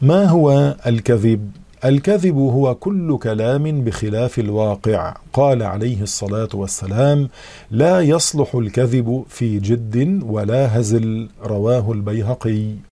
ما هو الكذب؟ الكذب هو كل كلام بخلاف الواقع. قال عليه الصلاة والسلام: لا يصلح الكذب في جد ولا هزل. رواه البيهقي.